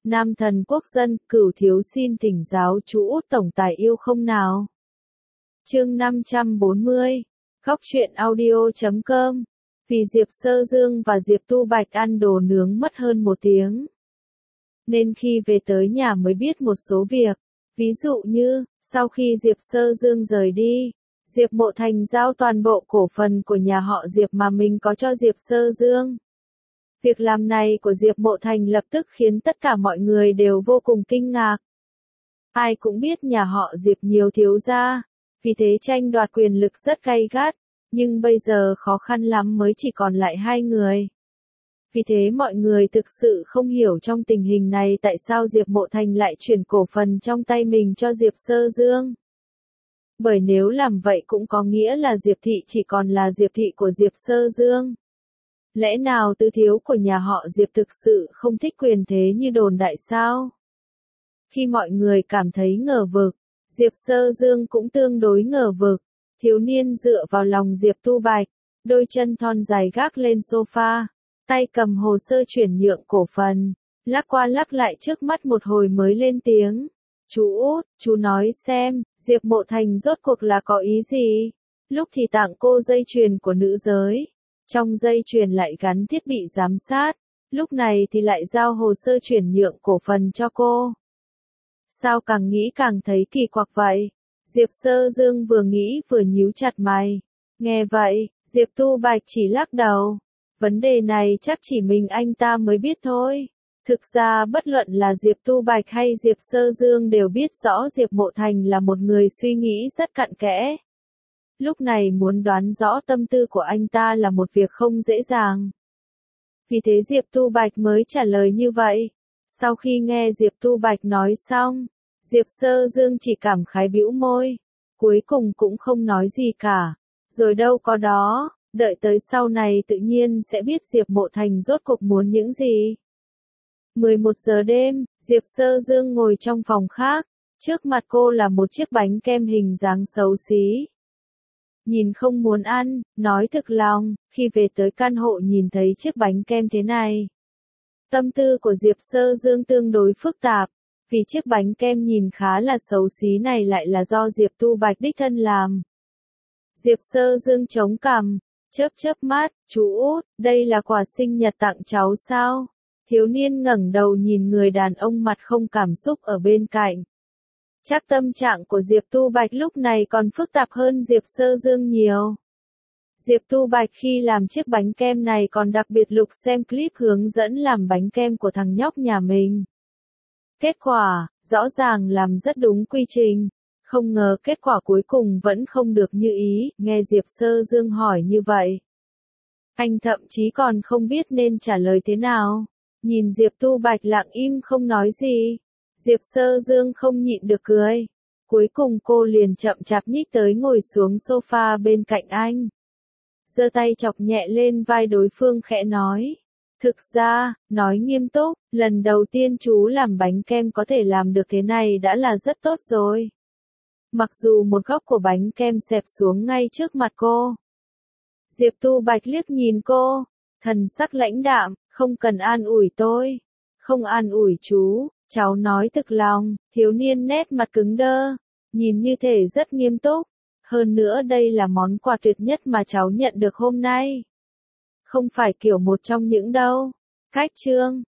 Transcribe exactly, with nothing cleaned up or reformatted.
Nam thần quốc dân, Cửu thiếu xin thỉnh giáo chú Út tổng tài yêu không nào. Chương năm trăm bốn mươi. Góc truyện audio chấm com. Vì Diệp Sơ Dương và Diệp Tu Bạch ăn đồ nướng mất hơn một tiếng, nên khi về tới nhà mới biết một số việc. Ví dụ như, sau khi Diệp Sơ Dương rời đi, Diệp Mộ Thành giao toàn bộ cổ phần của nhà họ Diệp mà mình có cho Diệp Sơ Dương. Việc làm này của Diệp Mộ Thành lập tức khiến tất cả mọi người đều vô cùng kinh ngạc. Ai cũng biết nhà họ Diệp nhiều thiếu gia, vì thế tranh đoạt quyền lực rất gay gắt, nhưng bây giờ khó khăn lắm mới chỉ còn lại hai người. Vì thế mọi người thực sự không hiểu trong tình hình này tại sao Diệp Mộ Thành lại chuyển cổ phần trong tay mình cho Diệp Sơ Dương. Bởi nếu làm vậy cũng có nghĩa là Diệp Thị chỉ còn là Diệp Thị của Diệp Sơ Dương. Lẽ nào tứ thiếu của nhà họ Diệp thực sự không thích quyền thế như đồn đại sao? Khi mọi người cảm thấy ngờ vực, Diệp Sơ Dương cũng tương đối ngờ vực. Thiếu niên dựa vào lòng Diệp Tu Bạch, đôi chân thon dài gác lên sofa, tay cầm hồ sơ chuyển nhượng cổ phần, lắc qua lắc lại trước mắt một hồi mới lên tiếng. Chú Út, chú nói xem, Diệp Mộ Thành rốt cuộc là có ý gì? Lúc thì tặng cô dây chuyền của nữ giới, trong dây chuyền lại gắn thiết bị giám sát, lúc này thì lại giao hồ sơ chuyển nhượng cổ phần cho cô. Sao càng nghĩ càng thấy kỳ quặc vậy? Diệp Sơ Dương vừa nghĩ vừa nhíu chặt mày. Nghe vậy, Diệp Tu Bạch chỉ lắc đầu. Vấn đề này chắc chỉ mình anh ta mới biết thôi. Thực ra bất luận là Diệp Tu Bạch hay Diệp Sơ Dương đều biết rõ Diệp Mộ Thành là một người suy nghĩ rất cặn kẽ. Lúc này muốn đoán rõ tâm tư của anh ta là một việc không dễ dàng. Vì thế Diệp Tu Bạch mới trả lời như vậy. Sau khi nghe Diệp Tu Bạch nói xong, Diệp Sơ Dương chỉ cảm khái bĩu môi, cuối cùng cũng không nói gì cả. Rồi đâu có đó, đợi tới sau này tự nhiên sẽ biết Diệp Mộ Thành rốt cuộc muốn những gì. mười một giờ đêm, Diệp Sơ Dương ngồi trong phòng khác, trước mặt cô là một chiếc bánh kem hình dáng xấu xí. Nhìn không muốn ăn, nói thực lòng, khi về tới căn hộ nhìn thấy chiếc bánh kem thế này. Tâm tư của Diệp Sơ Dương tương đối phức tạp, vì chiếc bánh kem nhìn khá là xấu xí này lại là do Diệp Tu Bạch đích thân làm. Diệp Sơ Dương chống cằm, chớp chớp mắt, chú Út, đây là quà sinh nhật tặng cháu sao? Thiếu niên ngẩng đầu nhìn người đàn ông mặt không cảm xúc ở bên cạnh. Chắc tâm trạng của Diệp Tu Bạch lúc này còn phức tạp hơn Diệp Sơ Dương nhiều. Diệp Tu Bạch khi làm chiếc bánh kem này còn đặc biệt lục xem clip hướng dẫn làm bánh kem của thằng nhóc nhà mình. Kết quả, rõ ràng làm rất đúng quy trình. Không ngờ kết quả cuối cùng vẫn không được như ý, nghe Diệp Sơ Dương hỏi như vậy. Anh thậm chí còn không biết nên trả lời thế nào. Nhìn Diệp Tu Bạch lặng im không nói gì. Diệp Sơ Dương không nhịn được cười. Cuối cùng cô liền chậm chạp nhích tới ngồi xuống sofa bên cạnh anh. Giơ tay chọc nhẹ lên vai đối phương khẽ nói. Thực ra, nói nghiêm túc, lần đầu tiên chú làm bánh kem có thể làm được thế này đã là rất tốt rồi. Mặc dù một góc của bánh kem xẹp xuống ngay trước mặt cô. Diệp Tu Bạch liếc nhìn cô, thần sắc lãnh đạm, không cần an ủi tôi. Không an ủi chú, cháu nói thực lòng, thiếu niên nét mặt cứng đơ, nhìn như thể rất nghiêm túc. Hơn nữa đây là món quà tuyệt nhất mà cháu nhận được hôm nay. Không phải kiểu một trong những đâu. Cách chương,